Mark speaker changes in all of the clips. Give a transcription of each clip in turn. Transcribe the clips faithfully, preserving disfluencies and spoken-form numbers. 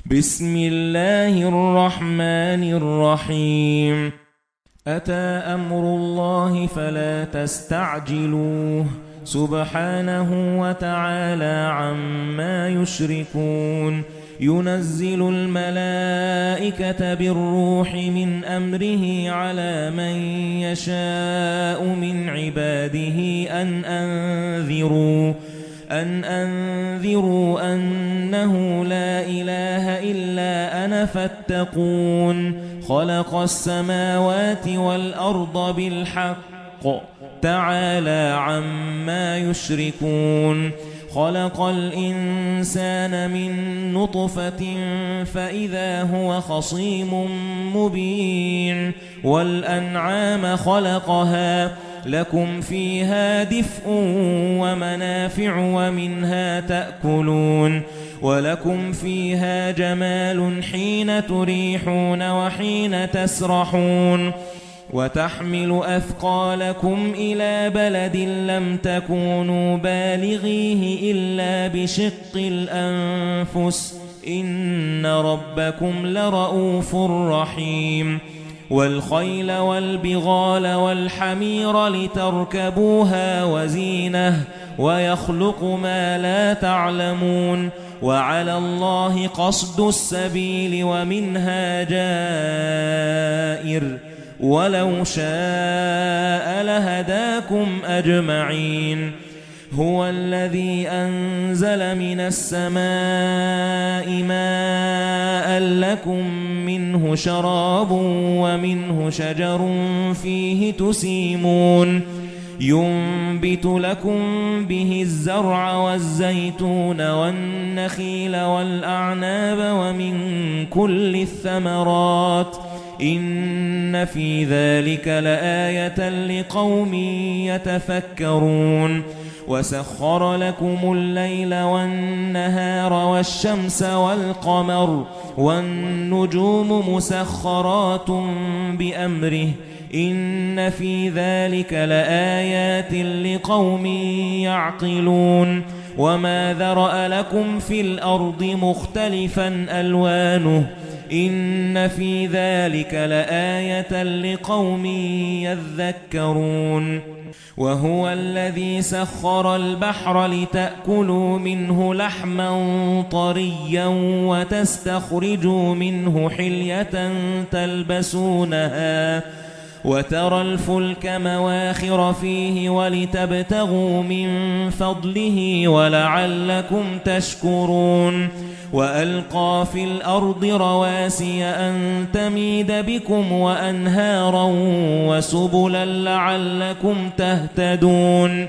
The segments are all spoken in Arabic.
Speaker 1: بسم الله الرحمن الرحيم أتى أمر الله فلا تستعجلوه سبحانه وتعالى عما يشركون ينزل الملائكة بالروح من أمره على من يشاء من عباده أن أنذروا أن أنذروا أنه لا إله إلا أنا فاتقون خلق السماوات والأرض بالحق تعالى عما يشركون خلق الإنسان من نطفة فإذا هو خصيم مبين والأنعام خلقها لكم فيها دفء ومنافع ومنها تأكلون ولكم فيها جمال حين تريحون وحين تسرحون وتحمل أثقالكم إلى بلد لم تكونوا بالغيه إلا بشق الأنفس إن ربكم لرؤوف رحيم والخيل والبغال والحمير لتركبوها وزينة ويخلق ما لا تعلمون وعلى الله قصد السبيل ومنها جائر ولو شاء لهداكم أجمعين هو الذي أنزل من السماء ماء لكم منه شراب ومنه شجر فيه تسيمون ينبت لكم به الزرع والزيتون والنخيل والأعناب ومن كل الثمرات إن في ذلك لآية لقوم يتفكرون وسخر لكم الليل والنهار والشمس والقمر والنجوم مسخرات بأمره إن في ذلك لآيات لقوم يعقلون وما ذرأ لكم في الأرض مختلفا ألوانه إن في ذلك لآية لقوم يذكرون وهو الذي سخر البحر لتأكلوا منه لحما طريا وتستخرجوا منه حلية تلبسونها وترى الفلك مواخر فيه ولتبتغوا من فضله ولعلكم تشكرون وألقى في الأرض رواسي أن تميد بكم وأنهارا وسبلا لعلكم تهتدون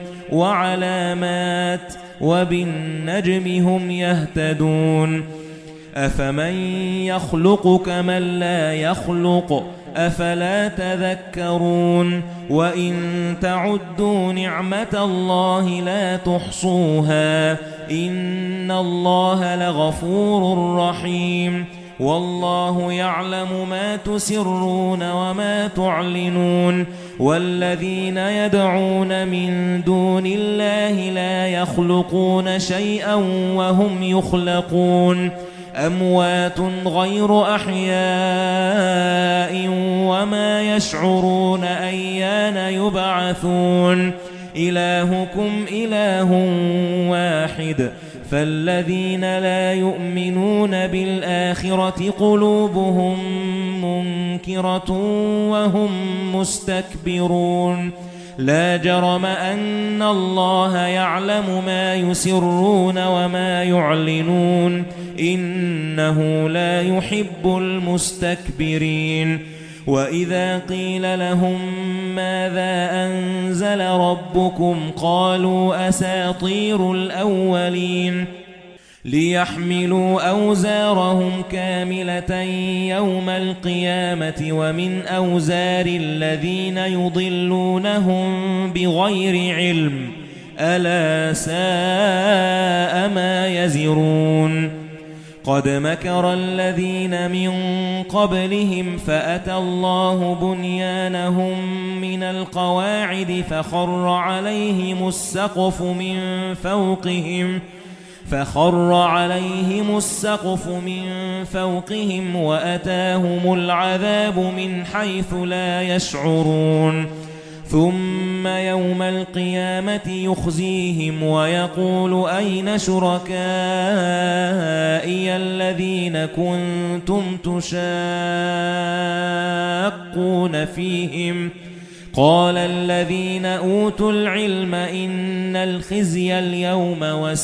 Speaker 1: وعلامات وبالنجم هم يهتدون أفمن يخلق كمن لا يخلق أفلا تذكرون وإن تعدوا نعمة الله لا تحصوها إن الله لغفور رحيم والله يعلم ما تسرون وما تعلنون والذين يدعون من دون الله لا يخلقون شيئا وهم يخلقون أموات غير أحياء وما يشعرون أيان يبعثون إلهكم إله واحد فالذين لا يؤمنون بالآخرة قلوبهم منكرة وهم مستكبرون لا جرم أن الله يعلم ما يسرون وما يعلنون إنه لا يحب المستكبرين وإذا قيل لهم ماذا أنزل ربكم قالوا أساطير الأولين ليحملوا أوزارهم كاملة يوم القيامة ومن أوزار الذين يضلونهم بغير علم ألا ساء ما يزرون قد مكر الذين من قبلهم فأتى الله بنيانهم من القواعد فخر عليهم السقف من فوقهم فخر عليهم السقف من فوقهم وأتاهم العذاب من حيث لا يشعرون ثم يوم القيامة يخزيهم ويقول أين شركائي الذين كنتم تشاقون فيهم قال الذين أوتوا العلم إن الخزي اليوم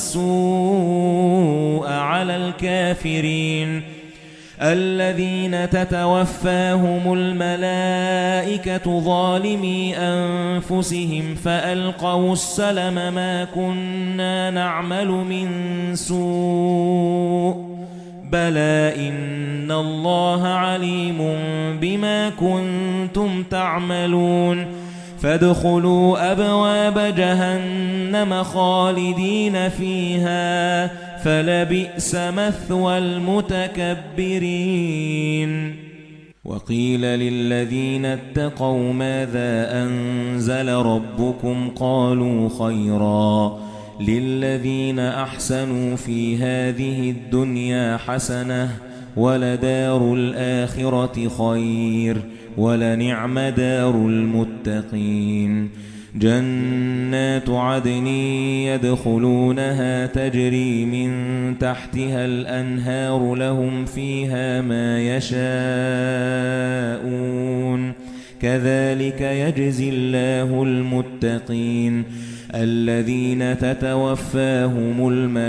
Speaker 1: والسوء على الكافرين الذين تتوفاهم الملائكة ظالمي أنفسهم فألقوا السلم ما كنا نعمل من سوء بلى إن الله عليم بما كنتم تعملون فادخلوا أبواب جهنم خالدين فيها فلبئس مثوى المتكبرين وقيل للذين اتقوا ماذا أنزل ربكم قالوا خيرا للذين أحسنوا في هذه الدنيا حسنة ولدار الآخرة خير ولنعم دار المتقين جنات عدن يدخلونها تجري من تحتها الأنهار لهم فيها ما يشاءون كذلك يجزي الله المتقين الذين تتوفاهم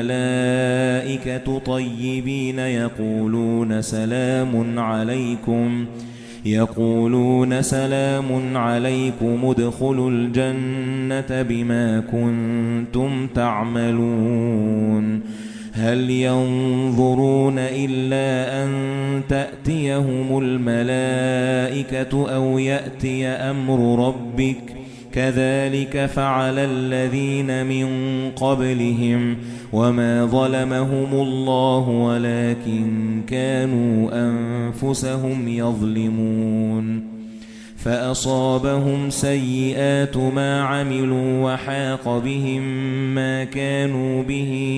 Speaker 1: الملائكة طيبين يقولون سلام عليكم يقولون سلام عليكم ادخلوا الجنة بما كنتم تعملون هل ينظرون إلا أن تأتيهم الملائكة أو يأتي أمر ربك كذلك فعل الذين من قبلهم وما ظلمهم الله ولكن كانوا أنفسهم يظلمون فأصابهم سيئات ما عملوا وحاق بهم ما كانوا به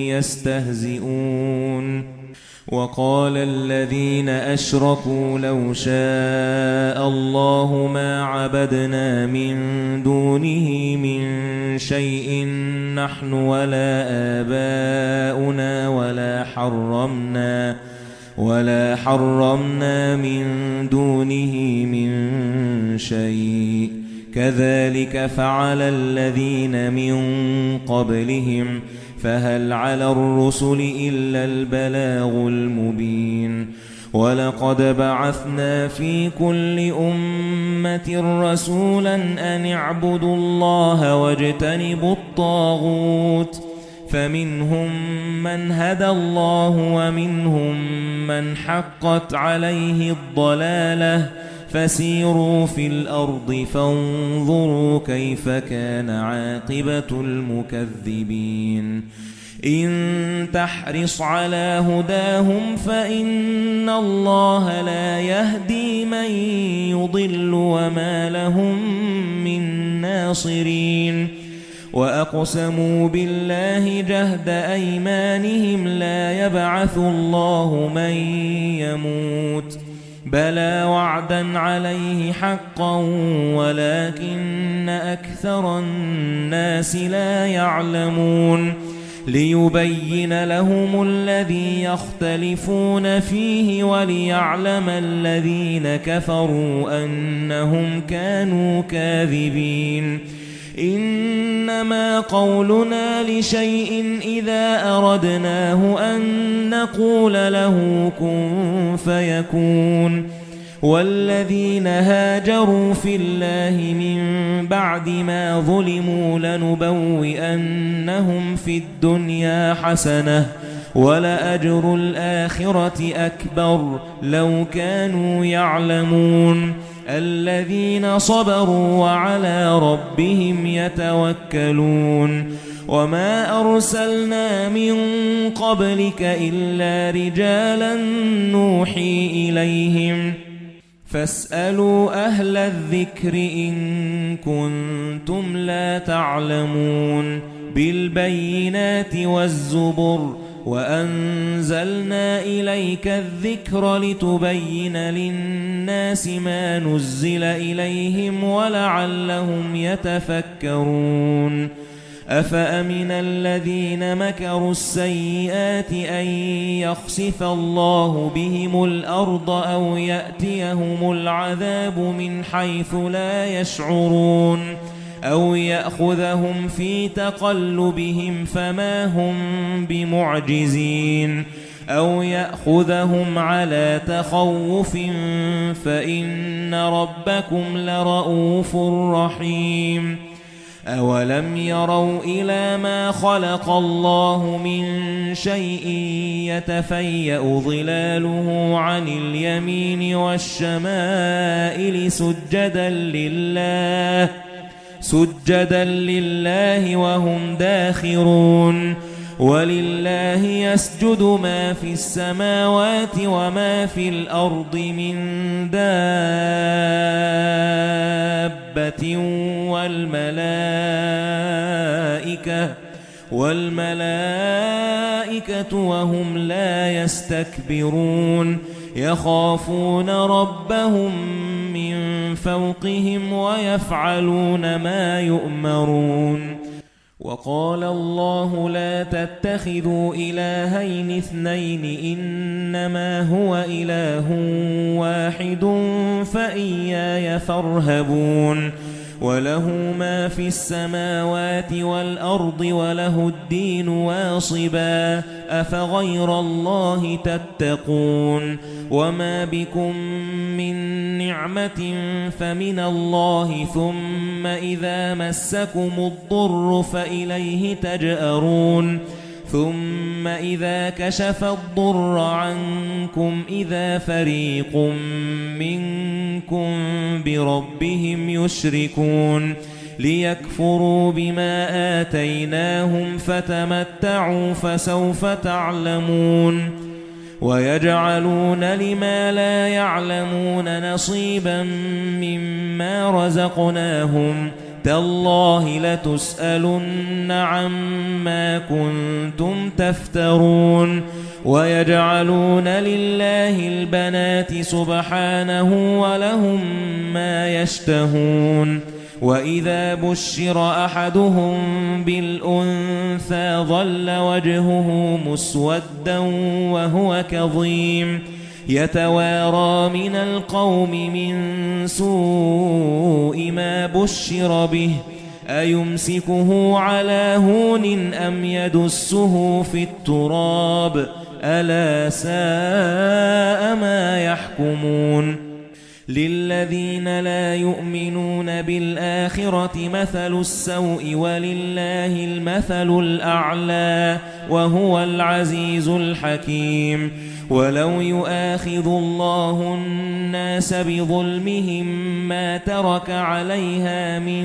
Speaker 1: يستهزئون وقال الذين أشركوا لو شاء الله ما عبدنا من دونه من شيء نحن ولا آباؤنا ولا حرمنا ولا حرمنا من دونه من شيء كذلك فعل الذين من قبلهم فهل على الرسل إلا البلاغ المبين ولقد بعثنا في كل أمة رسولا أن اعبدوا الله واجتنبوا الطاغوت فمنهم من هدى الله ومنهم من حقت عليه الضلالة فسيروا في الأرض فانظروا كيف كان عاقبة المكذبين إن تحرص على هداهم فإن الله لا يهدي من يضل وما لهم من ناصرين وأقسموا بالله جهد أيمانهم لا يبعث الله من يموت بلى وعدا عليه حقا ولكن أكثر الناس لا يعلمون ليبين لهم الذي يختلفون فيه وليعلم الذين كفروا أنهم كانوا كاذبين إنما قولنا لشيء إذا أردناه أن نقول له كن فيكون والذين هاجروا في الله من بعد ما ظلموا لنبوئنهم في الدنيا حسنة ولأجر الآخرة أكبر لو كانوا يعلمون الذين صبروا وعلى ربهم يتوكلون وما أرسلنا من قبلك إلا رجالا نوحي إليهم فاسألوا أهل الذكر إن كنتم لا تعلمون بالبينات والزبر وأنزلنا إليك الذكر لتبين للناس ما نزل إليهم ولعلهم يتفكرون أفأمن الذين مكروا السيئات أن يخسف الله بهم الأرض أو يأتيهم العذاب من حيث لا يشعرون أو يأخذهم في تقلبهم فما هم بمعجزين أو يأخذهم على تخوف فإن ربكم لرؤوف رحيم أولم يروا إلى ما خلق الله من شيء يتفيأ ظلاله عن اليمين والشمائل سجدا لله سجدا لله وهم داخرون ولله يسجد ما في السماوات وما في الأرض من دابة والملائكة والملائكة وهم لا يستكبرون يخافون ربهم من فوقهم ويفعلون ما يؤمرون وقال الله لا تتخذوا إلهين اثنين إنما هو إله واحد فإياي فارهبون وله ما في السماوات والأرض وله الدين واصبا أفغير الله تتقون وما بكم من نعمة فمن الله ثم إذا مسكم الضر فإليه تجأرون ثم إذا كشف الضر عنكم إذا فريق منكم بربهم يشركون ليكفروا بما آتيناهم فتمتعوا فسوف تعلمون ويجعلون لما لا يعلمون نصيبا مما رزقناهم تالله لتسألن عما كنتم تفترون ويجعلون لله البنات سبحانه ولهم ما يشتهون وإذا بشر أحدهم بالأنثى ظل وجهه مسودا وهو كظيم يتوارى من القوم من سوء ما بشر به أيمسكه على هون أم يدسه في التراب ألا ساء ما يحكمون للذين لا يؤمنون بالآخرة مثل السوء ولله المثل الأعلى وهو العزيز الحكيم ولو يؤاخذ الله الناس بظلمهم ما ترك عليها من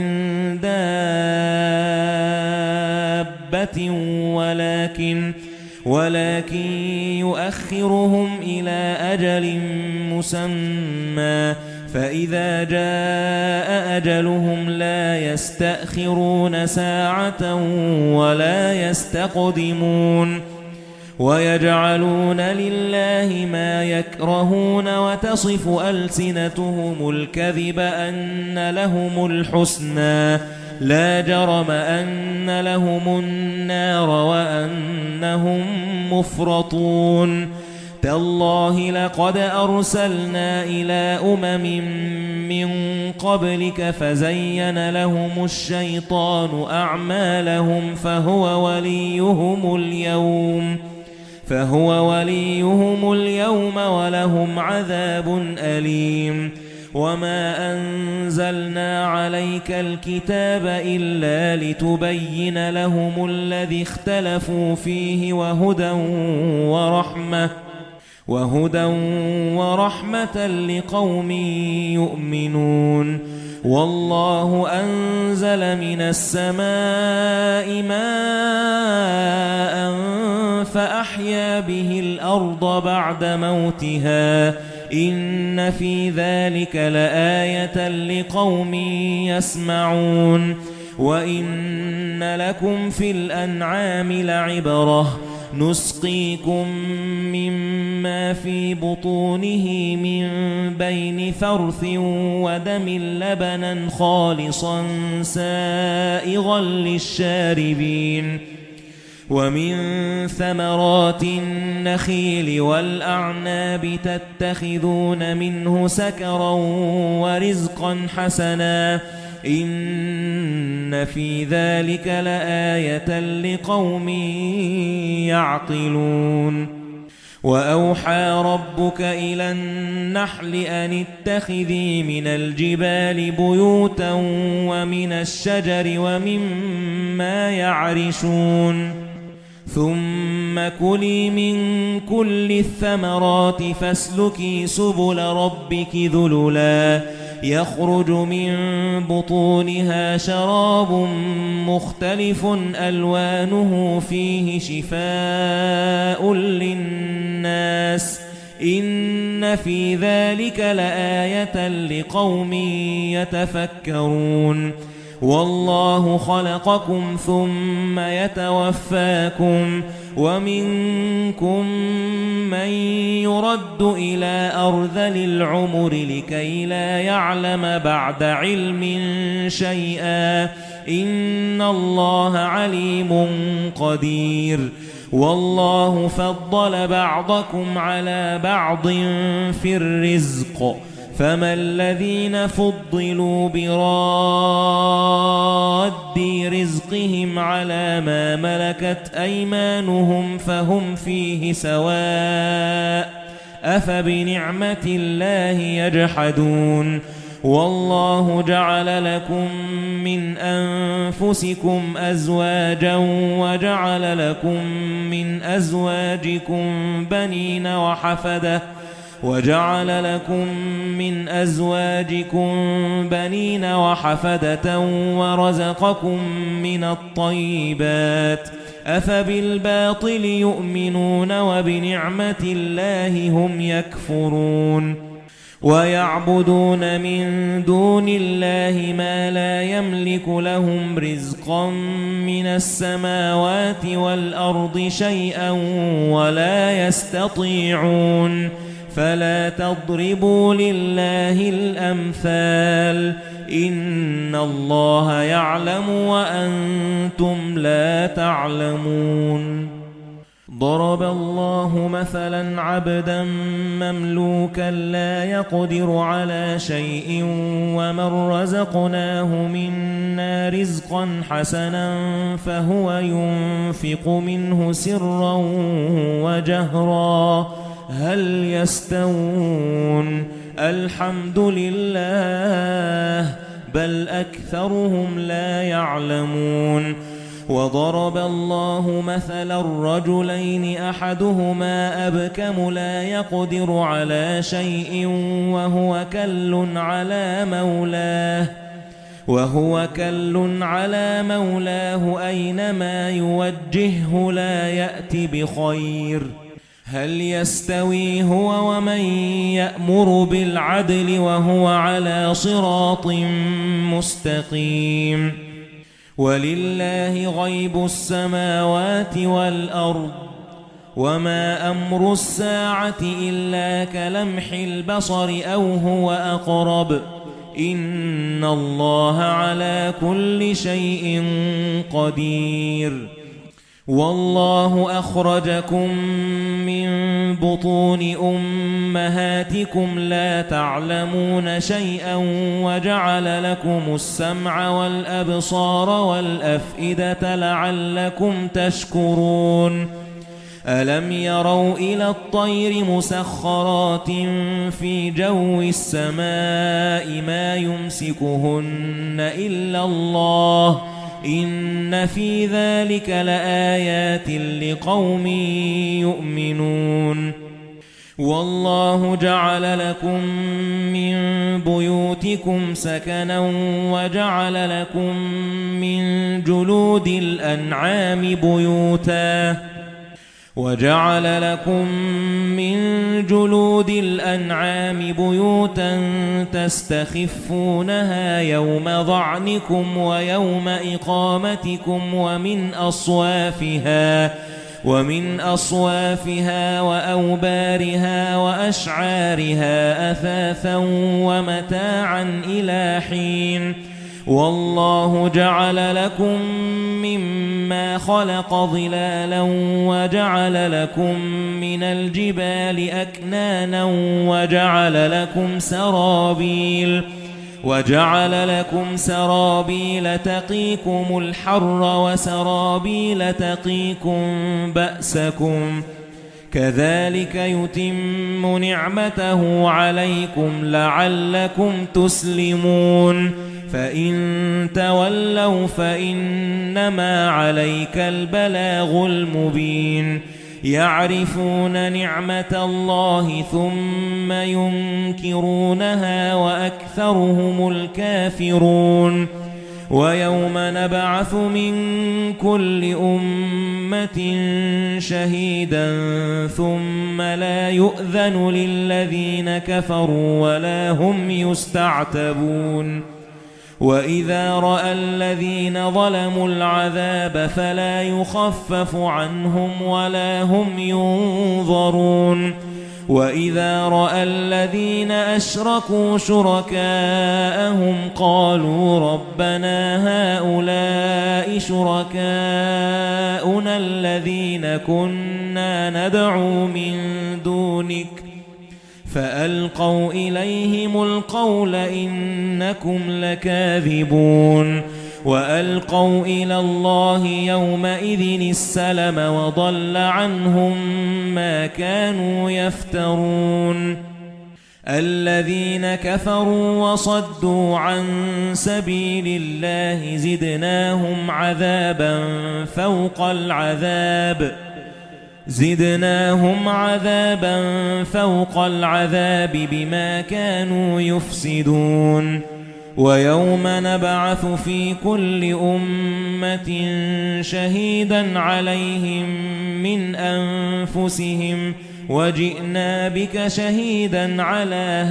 Speaker 1: دابة ولكن ولكن يؤخرهم إلى أجل مسمى فإذا جاء أجلهم لا يستأخرون ساعة ولا يستقدمون ويجعلون لله ما يكرهون وتصف ألسنتهم الكذب أن لهم الحسنى لا جرم أن لهم النار وأنهم مفرطون تالله لقد أرسلنا إلى أمم من قبلك فزين لهم الشيطان أعمالهم فهو وليهم اليوم فهو وليهم اليوم ولهم عذاب أليم وما أنزلنا عليك الكتاب إلا لتبين لهم الذي اختلفوا فيه وهدى ورحمة وهدى ورحمة لقوم يؤمنون والله أنزل من السماء ماء فأحيا به الأرض بعد موتها إن في ذلك لآية لقوم يسمعون وإن لكم في الأنعام لعبرة نسقيكم مما في بطونه من بين فرث ودم لبنا خالصا سائغا للشاربين ومن ثمرات النخيل والأعناب تتخذون منه سكرا ورزقا حسنا إن في ذلك لآية لقوم يعقلون وأوحى ربك إلى النحل أن اتخذي من الجبال بيوتا ومن الشجر ومما يعرشون ثم كلي من كل الثمرات فاسلكي سبل ربك ذللا يخرج من بطونها شراب مختلف ألوانه فيه شفاء للناس إن في ذلك لآية لقوم يتفكرون والله خلقكم ثم يتوفاكم ومنكم من يرد إلى أرذل العمر لكي لا يعلم بعد علم شيئا إن الله عليم قدير والله فضل بعضكم على بعض في الرزق فما الذين فضلوا براد رزقهم على ما ملكت أيمانهم فهم فيه سواء أفبنعمة الله يجحدون والله جعل لكم من أنفسكم أزواجا وجعل لكم من أزواجكم بنين وحفدة وجعل لكم من أزواجكم بنين وحفدة ورزقكم من الطيبات أفبالباطل يؤمنون وبنعمة الله هم يكفرون ويعبدون من دون الله ما لا يملك لهم رزقا من السماوات والأرض شيئا ولا يستطيعون فلا تضربوا لله الأمثال إن الله يعلم وأنتم لا تعلمون ضرب الله مثلا عبدا مملوكا لا يقدر على شيء ومن رزقناه منا رزقا حسنا فهو ينفق منه سرا وجهرا هل يستوون الحمد لله بل أكثرهم لا يعلمون وضرب الله مثلا رجلين أحدهما أبكم لا يقدر على شيء وهو كل على مولاه وهو كل على مولاه أينما يوجهه لا يأتي بخير هل يستوي هو ومن يأمر بالعدل وهو على صراط مستقيم ولله غيب السماوات والأرض وما أمر الساعة إلا كلمح البصر أو هو أقرب إن الله على كل شيء قدير والله أخرجكم من بطون أمهاتكم لا تعلمون شيئا وجعل لكم السمع والأبصار والأفئدة لعلكم تشكرون ألم يروا إلى الطير مسخرات في جو السماء ما يمسكهن إلا الله إن في ذلك لآيات لقوم يؤمنون والله جعل لكم من بيوتكم سكنا وجعل لكم من جلود الأنعام بيوتا وَجَعَلَ لَكُم مِّن جُلُودِ الْأَنْعَامِ بُيُوتًا تَسْتَخِفُّونَهَا يَوْمَ ظَعْنِكُمْ وَيَوْمَ إِقَامَتِكُمْ وَمِنْ أَصْوَافِهَا ومن أصوافها وأوبارها وأشعارها أثاثا ومتاعا إلى حين والله جعل لكم مما خلق ظلالا وجعل لكم من الجبال أكنانا وجعل لكم سرابيل وجعل لكم سرابيل تقيكم الحر وسرابيل تقيكم بأسكم كذلك يتم نعمته عليكم لعلكم تسلمون فإن تولوا فإنما عليك البلاغ المبين يعرفون نعمة الله ثم ينكرونها وأكثرهم الكافرون ويوم نبعث من كل أمة شهيدا ثم لا يؤذن للذين كفروا ولا هم يستعتبون وإذا رأى الذين ظلموا العذاب فلا يخفف عنهم ولا هم ينظرون وإذا رأى الذين أشركوا شركاءهم قالوا ربنا هؤلاء شركاؤنا الذين كنا ندعو من دونك فألقوا إليهم القول إنكم لكاذبون وألقوا إلى الله يومئذ السلم وضل عنهم ما كانوا يفترون الذين كفروا وصدوا عن سبيل الله زدناهم عذابا فوق العذاب زدناهم عذابا فوق العذاب بما كانوا يفسدون ويوم نبعث في كل أمة شهيدا عليهم من أنفسهم وجئنا بك شهيدا على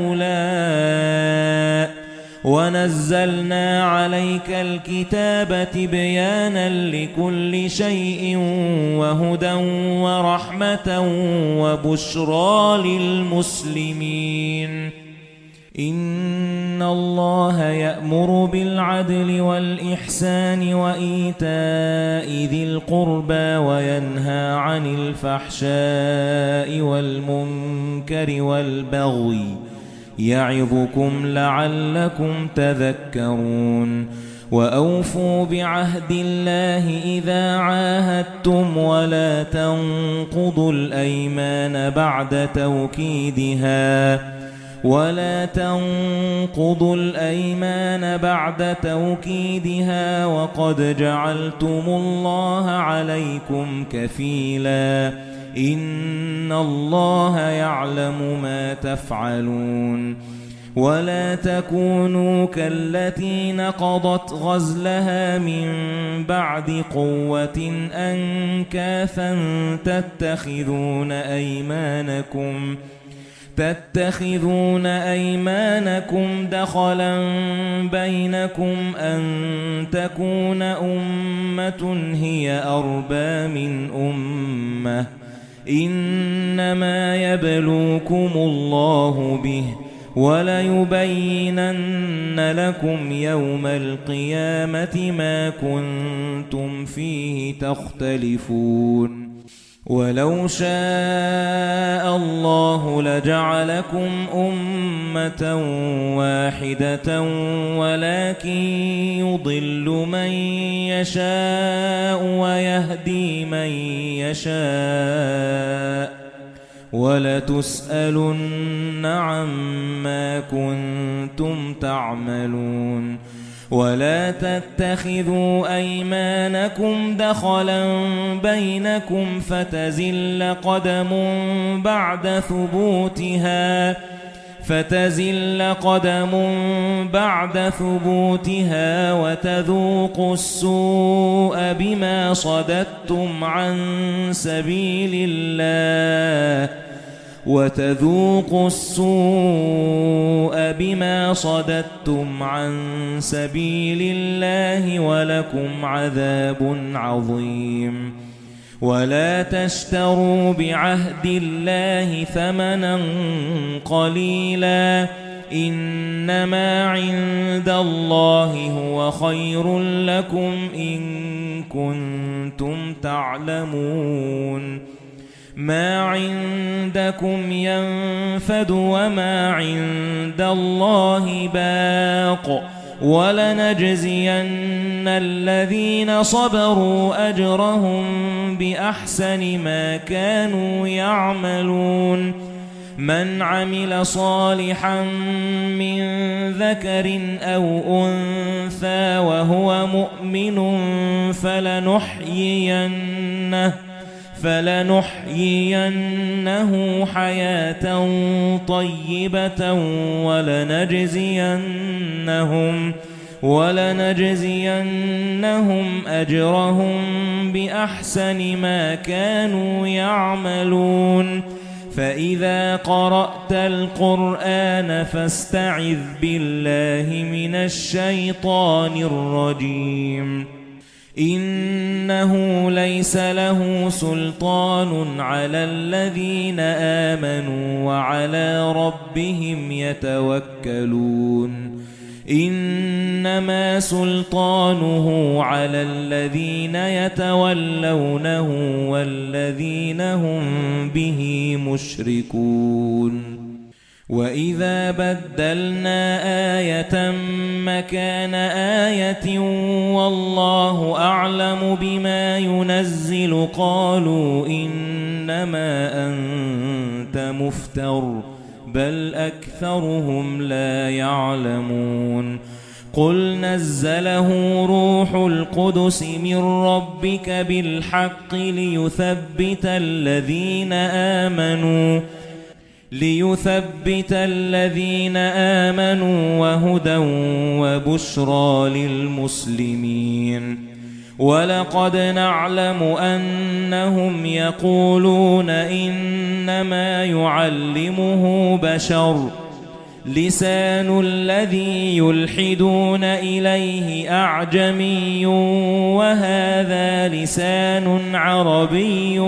Speaker 1: هؤلاء ونزلنا عليك الكتاب تبيانا لكل شيء وهدى ورحمة وبشرى للمسلمين إن الله يأمر بالعدل والإحسان وإيتاء ذي القربى وينهى عن الفحشاء والمنكر والبغي يعظكم لعلكم تذكرون وأوفوا بعهد الله إذا عاهدتم ولا تنقضوا الأيمان بعد توكيدها ولا تنقضوا الأيمان بعد توكيدها وقد جعلتم الله عليكم كفيلا إن الله يعلم ما تفعلون ولا تكونوا كالتي نقضت غزلها من بعد قوة أنكاثا تتخذون أيمانكم تتخذون أيمانكم دخلا بينكم أن تكون أمة هي أربى من أمة إنما يبلوكم الله به وَلَيُبَيِّنَنَّ لَكُمْ يَوْمَ الْقِيَامَةِ مَا كُنتُمْ فِيهِ تَخْتَلِفُونَ وَلَوْ شَاءَ اللَّهُ لَجَعَلَكُمْ أُمَّةً وَاحِدَةً وَلَكِن يُضِلُّ مَن يَشَاءُ وَيَهْدِي مَن يَشَاءُ وَلَتُسْأَلُنَّ عَمَّا كُنتُمْ تَعْمَلُونَ وَلَا تَتَّخِذُوا أَيْمَانَكُمْ دَخَلًا بَيْنَكُمْ فَتَزِلَّ قَدَمٌ بَعْدَ ثُبُوتِهَا فتزل قدم بعد ثبوتها وتذوقوا السوء بما صددتم عن سبيل الله وتذوقوا السوء بما صددتم عن سبيل الله ولكم عذاب عظيم ولا تشتروا بعهد الله ثمنا قليلا إنما عند الله هو خير لكم إن كنتم تعلمون ما عندكم ينفد وما عند الله باق ولنجزين الذين صبروا أجرهم بأحسن ما كانوا يعملون من عمل صالحا من ذكر أو أنثى وهو مؤمن فلنحيينه فلنحيينه حياة طيبة ولنجزينهم ولنجزينهم أجرهم بأحسن ما كانوا يعملون فإذا قرأت القرآن فاستعذ بالله من الشيطان الرجيم إنه ليس له سلطان على الذين آمنوا وعلى ربهم يتوكلون إنما سلطانه على الذين يتولونه والذين هم به مشركون وَإِذَا بَدَّلْنَا آيَةً مَكَانَ آيَةٍ وَاللَّهُ أَعْلَمُ بِمَا يُنَزِّلُ قَالُوا إِنَّمَا أَنْتَ مُفْتَرٍ بَلْ أَكْثَرُهُمْ لَا يَعْلَمُونَ قُلْ نَزَّلَهُ رُوحُ الْقُدُسِ مِنْ رَبِّكَ بِالْحَقِّ لِيُثَبِّتَ الَّذِينَ آمَنُوا لِيُثَبِّتَ الَّذِينَ آمَنُوا وَهُدًى وَبُشْرَى لِلْمُسْلِمِينَ وَلَقَدْ نَعْلَمُ أَنَّهُمْ يَقُولُونَ إِنَّمَا يُعَلِّمُهُ بَشَرٌ لِسَانُ الَّذِي يُلْحِدُونَ إِلَيْهِ أَعْجَمِيٌّ وَهَذَا لِسَانٌ عَرَبِيٌّ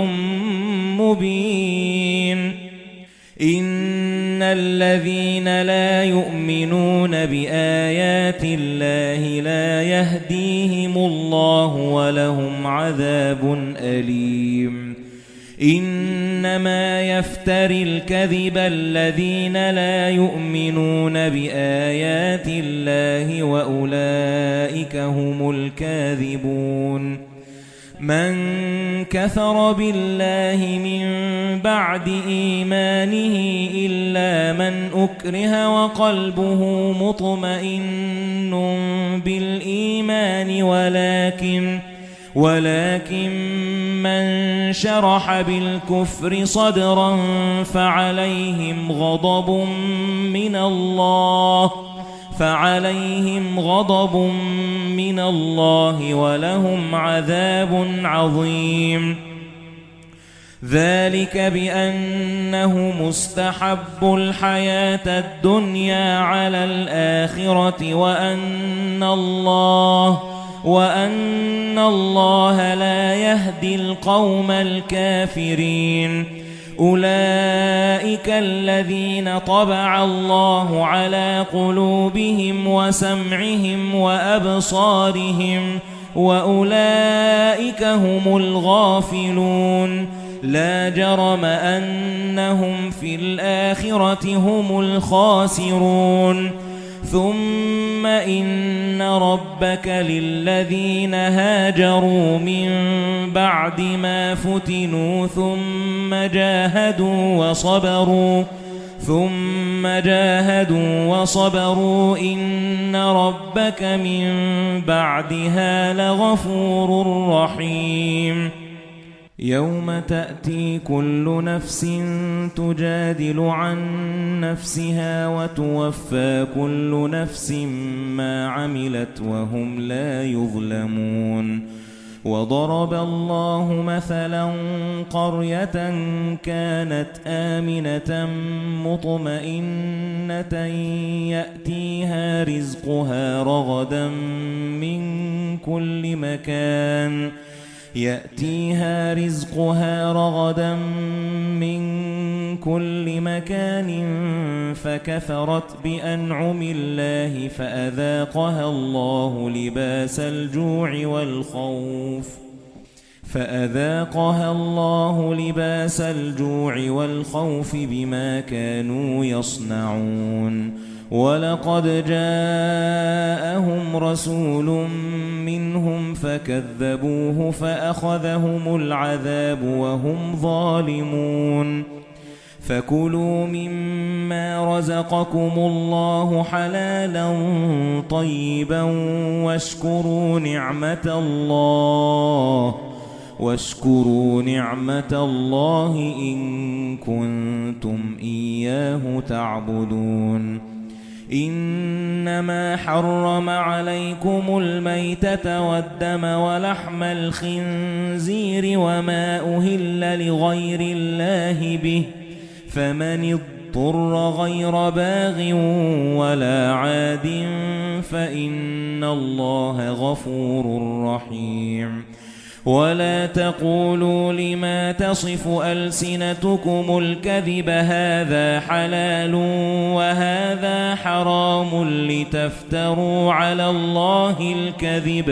Speaker 1: مُبِينٌ إِنَّ الَّذِينَ لَا يُؤْمِنُونَ بِآيَاتِ اللَّهِ لَا يَهْدِيهِمُ اللَّهُ وَلَهُمْ عَذَابٌ أَلِيمٌ إِنَّمَا يَفْتَرِي الْكَذِبَ الَّذِينَ لَا يُؤْمِنُونَ بِآيَاتِ اللَّهِ وَأُولَئِكَ هُمُ الْكَاذِبُونَ مَنْ كَفَرَ بِاللَّهِ مِنْ بَعْدِ إِيمَانِهِ إِلَّا مَنْ أُكْرِهَ وَقَلْبُهُ مُطْمَئِنٌّ بِالْإِيمَانِ ولكن ولكن من شرح بالكفر صدرا فعليهم غضب من الله فعليهم غضب من الله ولهم عذاب عظيم ذلك بأنه مستحب الحياة الدنيا على الآخرة وأن الله وأن الله لا يهدي القوم الكافرين أولئك الذين طبع الله على قلوبهم وسمعهم وأبصارهم وأولئك هم الغافلون لا جرم أنهم في الآخرة هم الخاسرون ثم إن ربك للذين هاجروا من بعد ما فتنوا ثم جاهدوا وصبروا ثم جاهدوا وصبروا إن ربك من بعدها لغفور رحيم يوم تأتي كل نفس تجادل عن نفسها وتوفى كل نفس ما عملت وهم لا يظلمون وضرب الله مثلا قرية كانت آمنة مطمئنة يأتيها رزقها رغدا من كل مكان يأتيها رزقها رغدا من كل مكان فكفرت بأنعم الله فأذاقها الله لباس الجوع والخوف فأذاقها الله لباس الجوع والخوف بما كانوا يصنعون وَلَقَدْ جَاءَهُمْ رَسُولٌ مِّنْهُمْ فَكَذَّبُوهُ فَأَخَذَهُمُ الْعَذَابُ وَهُمْ ظَالِمُونَ فَكُلُوا مِمَّا رَزَقَكُمُ اللَّهُ حَلَالًا طَيِّبًا وَاشْكُرُوا نِعْمَةَ اللَّهِ وَاشْكُرُوا نِعْمَةَ اللَّهِ إِن كُنتُمْ إِيَّاهُ تَعْبُدُونَ إِنَّمَا حَرَّمَ عَلَيْكُمُ الْمَيْتَةَ وَالدَّمَ وَلَحْمَ الْخِنزِيرِ وَمَا أُهِلَّ لِغَيْرِ اللَّهِ بِهِ فَمَنِ اضْطُرَّ غَيْرَ بَاغٍ وَلَا عَادٍ فَإِنَّ اللَّهَ غَفُورٌ رَّحِيمٌ وَلَا تَقُولُوا لِمَا تَصِفُ أَلْسِنَتُكُمُ الْكَذِبَ هَذَا حَلَالٌ وَهَذَا حَرَامٌ لِتَفْتَرُوا عَلَى اللَّهِ الْكَذِبَ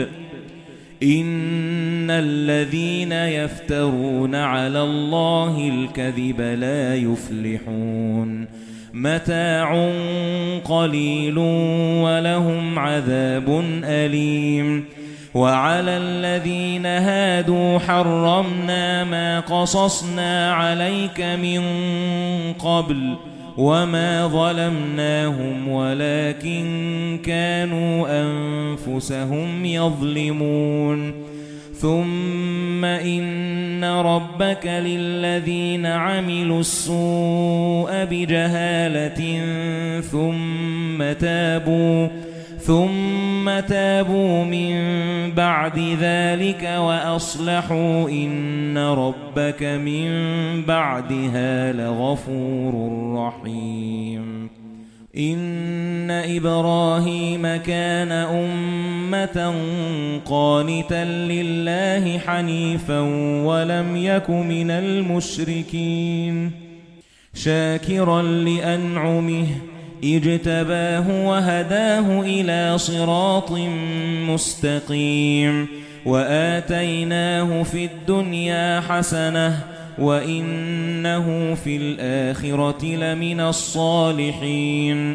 Speaker 1: إِنَّ الَّذِينَ يَفْتَرُونَ عَلَى اللَّهِ الْكَذِبَ لَا يُفْلِحُونَ مَتَاعٌ قَلِيلٌ وَلَهُمْ عَذَابٌ أَلِيمٌ وَعَلَى الَّذِينَ هَادُوا حَرَّمْنَا مَا قَصَصْنَا عَلَيْكَ مِنْ قَبْلُ وَمَا ظَلَمْنَاهُمْ وَلَكِنْ كَانُوا أَنفُسَهُمْ يَظْلِمُونَ ثُمَّ إِنَّ رَبَّكَ لِلَّذِينَ عَمِلُوا السُّوءَ بِجَهَالَةٍ ثُمَّ تَابُوا ثُمَّ تَابُوا مِن بَعْدِ ذَلِكَ وَأَصْلَحُوا إِنَّ رَبَّكَ مِن بَعْدِهَا لَغَفُورٌ رَّحِيمٌ إِنَّ إِبْرَاهِيمَ كَانَ أُمَّةً قَانِتًا لِّلَّهِ حَنِيفًا وَلَمْ يَكُ مِنَ الْمُشْرِكِينَ شَاكِرًا لِّأَنْعُمِهِ اجتباه وهداه إلى صراط مستقيم وآتيناه في الدنيا حسنة وإنه في الآخرة لمن الصالحين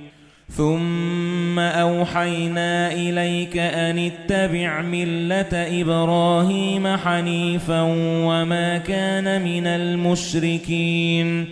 Speaker 1: ثم أوحينا إليك أن اتبع ملة إبراهيم حنيفا وما كان من المشركين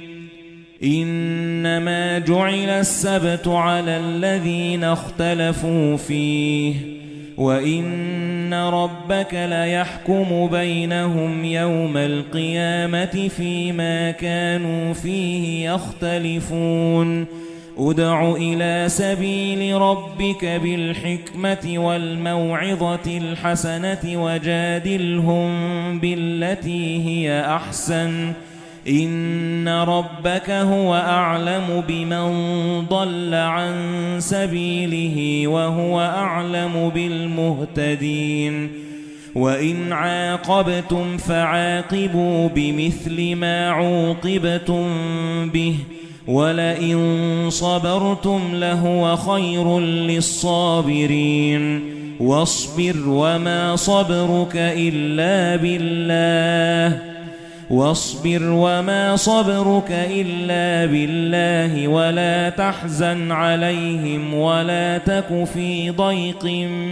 Speaker 1: إنما جعل السبت على الذين اختلفوا فيه وإن ربك ليحكم بينهم يوم القيامة فيما كانوا فيه يختلفون ادع إلى سبيل ربك بالحكمة والموعظة الحسنة وجادلهم بالتي هي أحسن إن ربك هو أعلم بمن ضل عن سبيله وهو أعلم بالمهتدين وإن عاقبتم فعاقبوا بمثل ما عوقبتم به ولئن صبرتم لهو خير للصابرين واصبر وما صبرك إلا بالله واصبر وما صبرك إلا بالله ولا تحزن عليهم ولا تك في ضيق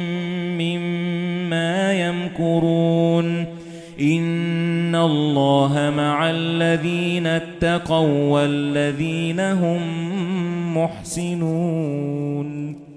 Speaker 1: مما يمكرون إن الله مع الذين اتقوا والذين هم محسنون.